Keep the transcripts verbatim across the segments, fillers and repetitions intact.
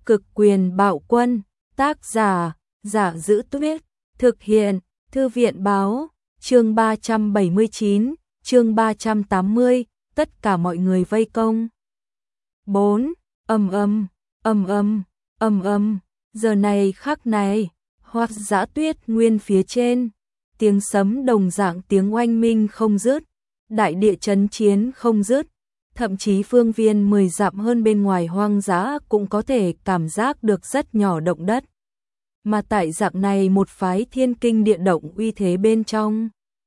Cực quyền bạo quân, tác giả, Giả Giữ Tuyết, thực hiện, Thư viện báo, chương ba trăm bảy mươi chín, chương ba trăm tám mươi, tất cả mọi người vây công. bốn. Ầm ầm, ầm ầm, ầm ầm, giờ này khắc này, Hoặc Dã Tuyết Nguyên phía trên, tiếng sấm đồng dạng tiếng oanh minh không dứt, đại địa chấn chiến không dứt. Thậm chí phương viên mười dặm hơn bên ngoài hoang dã cũng có thể cảm giác được rất nhỏ động đất. Mà tại dạng này một phái thiên kinh địa động uy thế bên trong.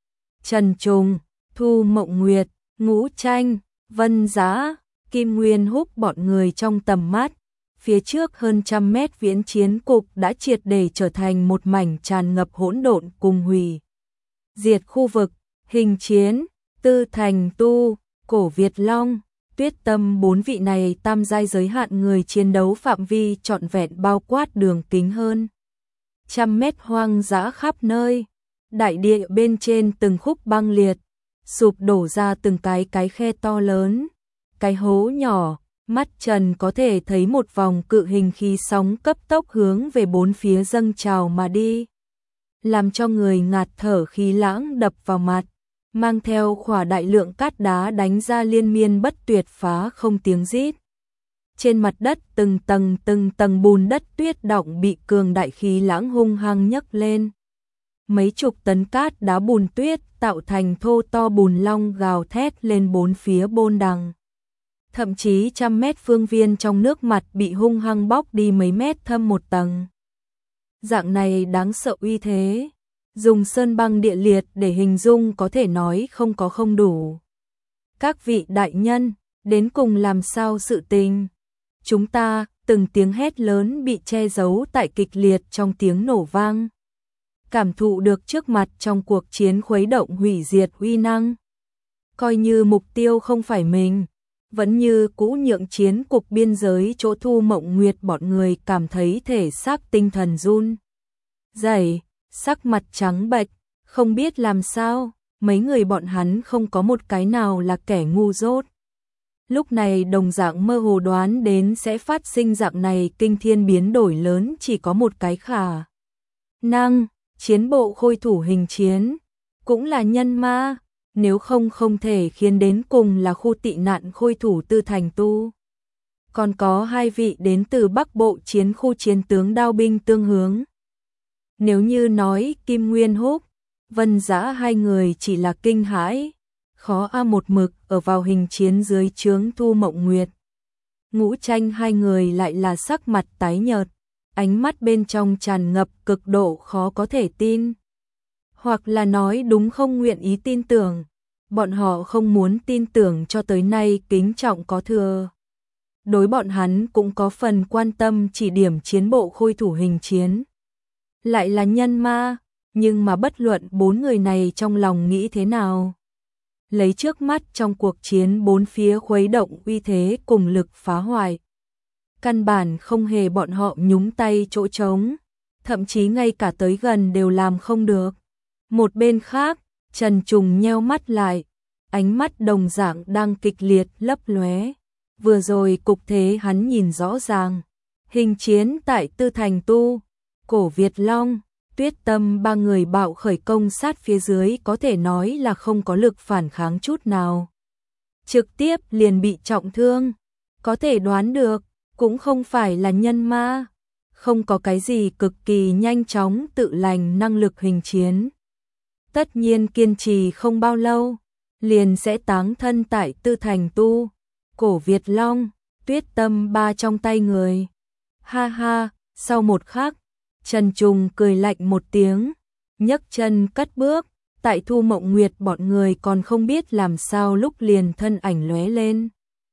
Trần Trùng, Thu Mộng Nguyệt, Ngũ Tranh, Vân Giá, Kim Nguyên Húc bọn người trong tầm mắt. Phía trước hơn trăm mét viễn chiến cục đã triệt để trở thành một mảnh tràn ngập hỗn độn cùng hủy diệt khu vực. Hình chiến, Tư Thành Tu, Cổ Việt Long, Tuyết Tâm bốn vị này tam giai giới hạn người chiến đấu phạm vi trọn vẹn bao quát đường kính hơn trăm mét hoang dã khắp nơi. Đại địa bên trên từng khúc băng liệt, sụp đổ ra từng cái cái khe to lớn, cái hố nhỏ, mắt Trần có thể thấy một vòng cự hình khí sóng cấp tốc hướng về bốn phía dâng trào mà đi, làm cho người ngạt thở khí lãng đập vào mặt, mang theo khỏa đại lượng cát đá đánh ra liên miên bất tuyệt phá không tiếng rít. Trên mặt đất từng tầng từng tầng bùn đất tuyết đọng bị cường đại khí lãng hung hăng nhấc lên. Mấy chục tấn cát đá bùn tuyết tạo thành thô to bùn long gào thét lên bốn phía bôn đằng. Thậm chí trăm mét phương viên trong nước mặt bị hung hăng bóc đi mấy mét thâm một tầng. Dạng này đáng sợ uy thế, dùng sơn băng địa liệt để hình dung có thể nói không có không đủ. Các vị đại nhân, đến cùng làm sao sự tình? Chúng ta, từng tiếng hét lớn bị che giấu tại kịch liệt trong tiếng nổ vang. Cảm thụ được trước mặt trong cuộc chiến khuấy động hủy diệt uy năng. Coi như mục tiêu không phải mình, vẫn như cũ nhượng chiến cục biên giới chỗ Thu Mộng Nguyệt bọn người cảm thấy thể xác tinh thần run rẩy, sắc mặt trắng bệch, không biết làm sao, mấy người bọn hắn không có một cái nào là kẻ ngu dốt. Lúc này đồng dạng mơ hồ đoán đến sẽ phát sinh dạng này kinh thiên biến đổi lớn chỉ có một cái khả năng, chiến bộ khôi thủ hình chiến, cũng là nhân ma, nếu không không thể khiến đến cùng là khu tị nạn khôi thủ Tư Thành Tu. Còn có hai vị đến từ Bắc Bộ chiến khu chiến tướng đao binh tương hướng. Nếu như nói Kim Nguyên Húc, Vân Dã hai người chỉ là kinh hãi, khó a một mực ở vào hình chiến dưới trướng Thu Mộng Nguyệt. Ngũ Tranh hai người lại là sắc mặt tái nhợt, ánh mắt bên trong tràn ngập cực độ khó có thể tin. Hoặc là nói đúng không nguyện ý tin tưởng, bọn họ không muốn tin tưởng cho tới nay kính trọng có thừa. Đối bọn hắn cũng có phần quan tâm chỉ điểm chiến bộ khôi thủ hình chiến. Lại là nhân ma, nhưng mà bất luận bốn người này trong lòng nghĩ thế nào. Lấy trước mắt trong cuộc chiến bốn phía khuấy động uy thế cùng lực phá hoại. Căn bản không hề bọn họ nhúng tay chỗ trống, thậm chí ngay cả tới gần đều làm không được. Một bên khác, Trần Trùng nheo mắt lại, ánh mắt đồng dạng đang kịch liệt lấp lóe. Vừa rồi cục thế hắn nhìn rõ ràng, hình chiến tại Tư Thành Tu, Cổ Việt Long, Tuyết Tâm ba người bạo khởi công sát phía dưới có thể nói là không có lực phản kháng chút nào. Trực tiếp liền bị trọng thương, có thể đoán được, cũng không phải là nhân ma, không có cái gì cực kỳ nhanh chóng tự lành năng lực hình chiến. Tất nhiên kiên trì không bao lâu, liền sẽ táng thân tại Tư Thành Tu, Cổ Việt Long, Tuyết Tâm ba trong tay người. Ha ha, sau một khắc, Trần Trùng cười lạnh một tiếng, nhấc chân cất bước, tại Thu Mộng Nguyệt bọn người còn không biết làm sao lúc liền thân ảnh lóe lên.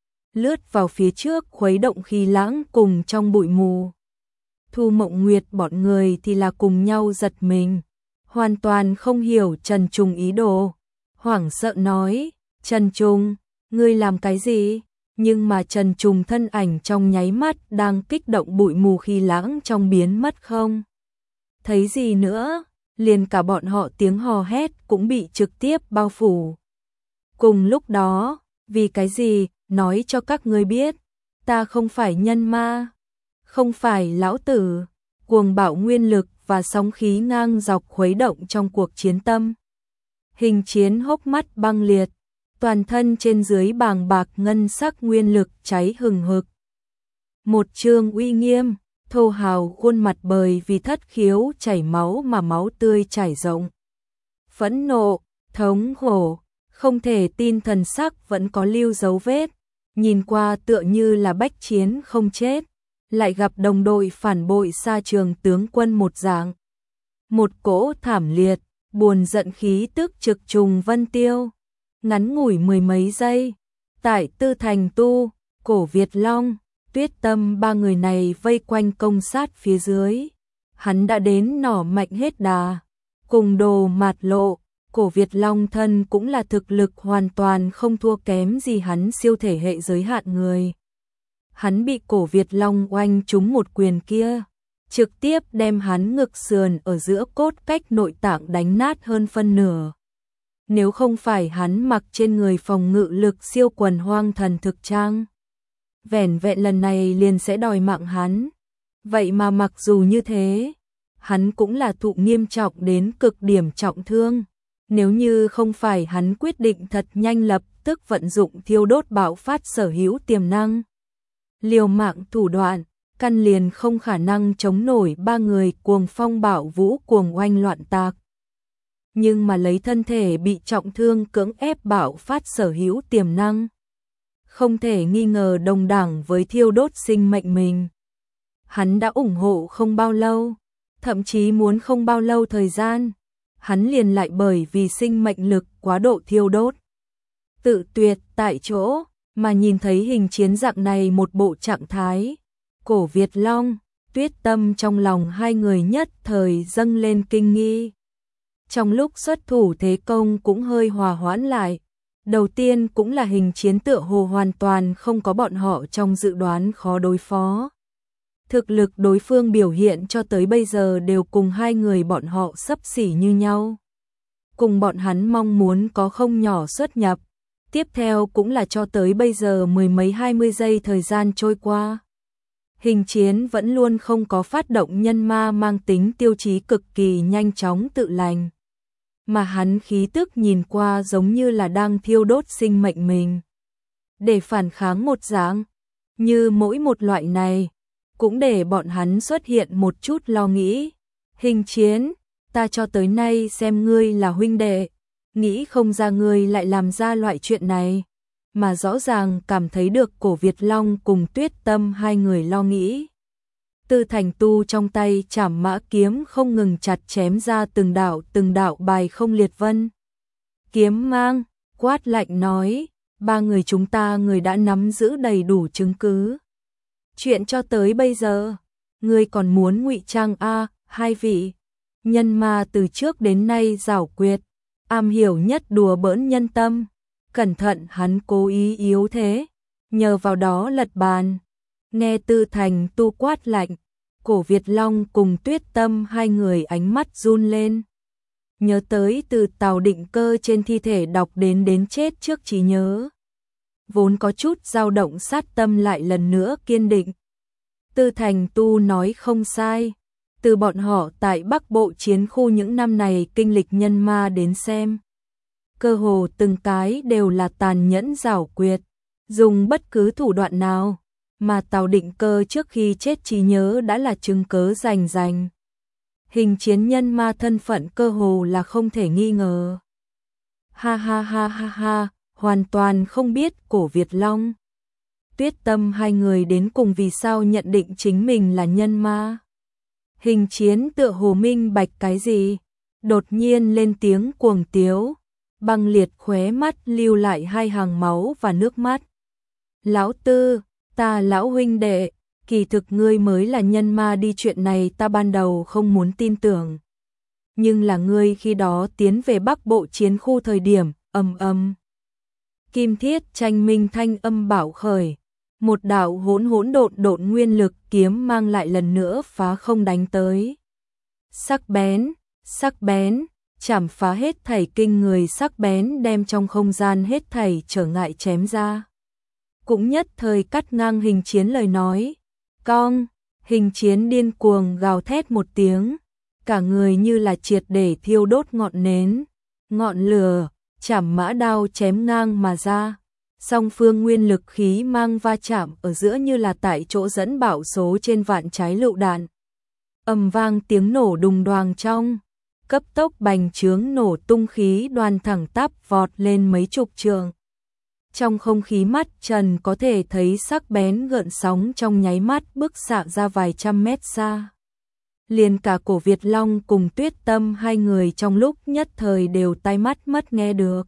Lướt vào phía trước khuấy động khí lãng cùng trong bụi mù. Thu Mộng Nguyệt bọn người thì là cùng nhau giật mình, hoàn toàn không hiểu Trần Trùng ý đồ. Hoảng sợ nói, Trần Trùng, ngươi làm cái gì? Nhưng mà Trần Trùng thân ảnh trong nháy mắt đang kích động bụi mù khí lãng trong biến mất không. Thấy gì nữa, liền cả bọn họ tiếng hò hét cũng bị trực tiếp bao phủ. Cùng lúc đó, vì cái gì, nói cho các ngươi biết, ta không phải nhân ma. Không phải lão tử, cuồng bạo nguyên lực và sóng khí ngang dọc khuấy động trong cuộc chiến tâm. Hình Chiến hốc mắt băng liệt, toàn thân trên dưới bàng bạc ngân sắc nguyên lực cháy hừng hực. Một trương uy nghiêm, thô hào khuôn mặt bởi vì thất khiếu chảy máu mà máu tươi chảy rộng. Phẫn nộ, thống khổ, không thể tin thần sắc vẫn có lưu dấu vết, nhìn qua tựa như là bách chiến không chết, lại gặp đồng đội phản bội xa trường tướng quân một dạng. Một cỗ thảm liệt, buồn giận khí tức trực trùng vân tiêu. Ngắn ngủi mười mấy giây, tại Tư Thành Tu, Cổ Việt Long, Tuyết Tâm ba người này vây quanh công sát phía dưới. Hắn đã đến nỏ mạnh hết đà, cùng Đồ Mạt Lộ, Cổ Việt Long thân cũng là thực lực hoàn toàn không thua kém gì hắn siêu thể hệ giới hạn người. Hắn bị Cổ Việt Long oanh trúng một quyền kia, trực tiếp đem hắn ngực sườn ở giữa cốt cách nội tạng đánh nát hơn phân nửa. Nếu không phải hắn mặc trên người phòng ngự lực siêu quần hoang thần thực trang, vẻn vẹn lần này liền sẽ đòi mạng hắn. Vậy mà mặc dù như thế, hắn cũng là thụ nghiêm trọng đến cực điểm trọng thương. Nếu như không phải hắn quyết định thật nhanh lập tức vận dụng thiêu đốt bạo phát sở hữu tiềm năng, liều mạng thủ đoạn, căn liền không khả năng chống nổi ba người cuồng phong bạo vũ cuồng oanh loạn tạc. Nhưng mà lấy thân thể bị trọng thương cưỡng ép bạo phát sở hữu tiềm năng, không thể nghi ngờ đồng đẳng với thiêu đốt sinh mệnh mình. Hắn đã ủng hộ không bao lâu, thậm chí muốn không bao lâu thời gian, hắn liền lại bởi vì sinh mệnh lực quá độ thiêu đốt, tự tuyệt tại chỗ. Mà nhìn thấy Hình Chiến dạng này một bộ trạng thái, Cổ Việt Long, Tuyết Tâm trong lòng hai người nhất thời dâng lên kinh nghi. Trong lúc xuất thủ thế công cũng hơi hòa hoãn lại. Đầu tiên cũng là Hình Chiến tựa hồ hoàn toàn không có bọn họ trong dự đoán khó đối phó. Thực lực đối phương biểu hiện cho tới bây giờ đều cùng hai người bọn họ xấp xỉ như nhau. Cùng bọn hắn mong muốn có không nhỏ xuất nhập. Tiếp theo cũng là cho tới bây giờ mười mấy hai mươi giây thời gian trôi qua. Hình Chiến vẫn luôn không có phát động nhân ma mang tính tiêu chí cực kỳ nhanh chóng tự lành. Mà hắn khí tức nhìn qua giống như là đang thiêu đốt sinh mệnh mình. Để phản kháng một dạng, như mỗi một loại này, cũng để bọn hắn xuất hiện một chút lo nghĩ. Hình Chiến, ta cho tới nay xem ngươi là huynh đệ, nghĩ không ra ngươi lại làm ra loại chuyện này, mà rõ ràng cảm thấy được Cổ Việt Long cùng Tuyết Tâm hai người lo nghĩ. Tư Thành Tu trong tay trảm mã kiếm không ngừng chặt chém ra từng đạo từng đạo bài không liệt vân. Kiếm mang, quát lạnh nói, ba người chúng ta người đã nắm giữ đầy đủ chứng cứ. Chuyện cho tới bây giờ, ngươi còn muốn ngụy trang a? Hai vị nhân ma từ trước đến nay giảo quyệt, am hiểu nhất đùa bỡn nhân tâm, cẩn thận hắn cố ý yếu thế, nhờ vào đó lật bàn. Nghe Tư Thành Tu quát lạnh, Cổ Việt Long cùng Tuyết Tâm hai người ánh mắt run lên. Nhớ tới từ Tào Định Cơ trên thi thể đọc đến đến chết trước trí nhớ. Vốn có chút dao động sát tâm lại lần nữa kiên định. Tư Thành Tu nói không sai. Từ bọn họ tại Bắc Bộ chiến khu những năm này kinh lịch nhân ma đến xem, cơ hồ từng cái đều là tàn nhẫn giảo quyệt, dùng bất cứ thủ đoạn nào, mà Tào Định Cơ trước khi chết trí nhớ đã là chứng cớ rành rành. Hình Chiến nhân ma thân phận cơ hồ là không thể nghi ngờ. Ha ha ha ha ha, hoàn toàn không biết Cổ Việt Long, Tuyết Tâm hai người đến cùng vì sao nhận định chính mình là nhân ma. Hình Chiến tựa hồ minh bạch cái gì, đột nhiên lên tiếng cuồng tiếu, băng liệt khóe mắt lưu lại hai hàng máu và nước mắt. Lão Tư, ta lão huynh đệ, kỳ thực ngươi mới là nhân ma đi, chuyện này ta ban đầu không muốn tin tưởng. Nhưng là ngươi khi đó tiến về Bắc Bộ chiến khu thời điểm, ầm ầm. Kim thiết tranh minh thanh âm bảo khởi. Một đạo hỗn hỗn độn độn nguyên lực kiếm mang lại lần nữa phá không đánh tới. Sắc bén, sắc bén, chảm phá hết thảy kinh người sắc bén đem trong không gian hết thảy trở ngại chém ra. Cũng nhất thời cắt ngang Hình Chiến lời nói. Cong, Hình Chiến điên cuồng gào thét một tiếng, cả người như là triệt để thiêu đốt ngọn nến, ngọn lửa, chảm mã đao chém ngang mà ra. Song phương nguyên lực khí mang va chạm ở giữa như là tại chỗ dẫn bão số trên vạn trái lựu đạn. Ầm vang tiếng nổ đùng đoàng trong, cấp tốc bành trướng nổ tung khí đoàn thẳng tắp vọt lên mấy chục trường. Trong không khí mắt Trần có thể thấy sắc bén gợn sóng trong nháy mắt bức xạ ra vài trăm mét xa. Liền cả Cổ Việt Long cùng Tuyết Tâm hai người trong lúc nhất thời đều tai mắt mất nghe được.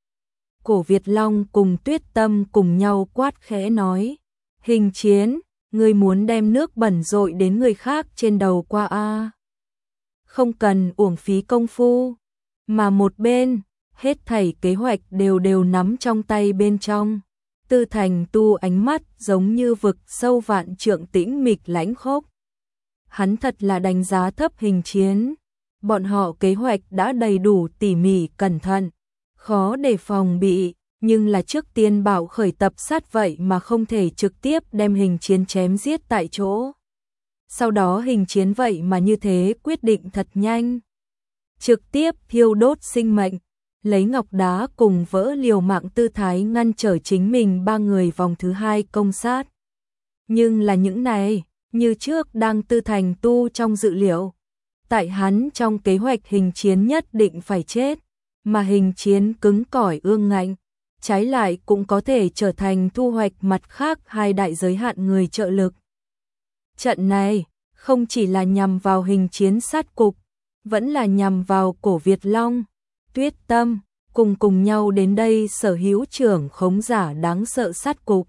Cổ Việt Long cùng Tuyết Tâm cùng nhau quát khẽ nói, Hình Chiến, ngươi muốn đem nước bẩn dội đến người khác trên đầu qua a? Không cần uổng phí công phu, mà một bên, hết thảy kế hoạch đều đều nắm trong tay bên trong. Tư Thành Tu ánh mắt giống như vực sâu vạn trượng tĩnh mịch lãnh khốc. Hắn thật là đánh giá thấp Hình Chiến. Bọn họ kế hoạch đã đầy đủ tỉ mỉ cẩn thận, khó để phòng bị, nhưng là trước tiên bảo khởi tập sát vậy mà không thể trực tiếp đem Hình Chiến chém giết tại chỗ. Sau đó Hình Chiến vậy mà như thế quyết định thật nhanh, trực tiếp thiêu đốt sinh mệnh, lấy ngọc đá cùng vỡ liều mạng tư thái ngăn trở chính mình ba người vòng thứ hai công sát. Nhưng là những này, như trước đang Tư Thành Tu trong dự liệu. Tại hắn trong kế hoạch Hình Chiến nhất định phải chết, mà Hình Chiến cứng cỏi ương ngạnh, trái lại cũng có thể trở thành thu hoạch mặt khác hai đại giới hạn người trợ lực. Trận này, không chỉ là nhằm vào Hình Chiến sát cục, vẫn là nhằm vào Cổ Việt Long, Tuyết Tâm, cùng cùng nhau đến đây sở hữu trưởng khống giả đáng sợ sát cục.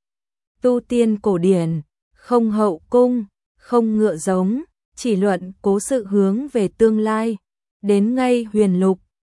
Tu tiên cổ điển, không hậu cung, không ngựa giống, chỉ luận cố sự hướng về tương lai, đến ngay huyền lục,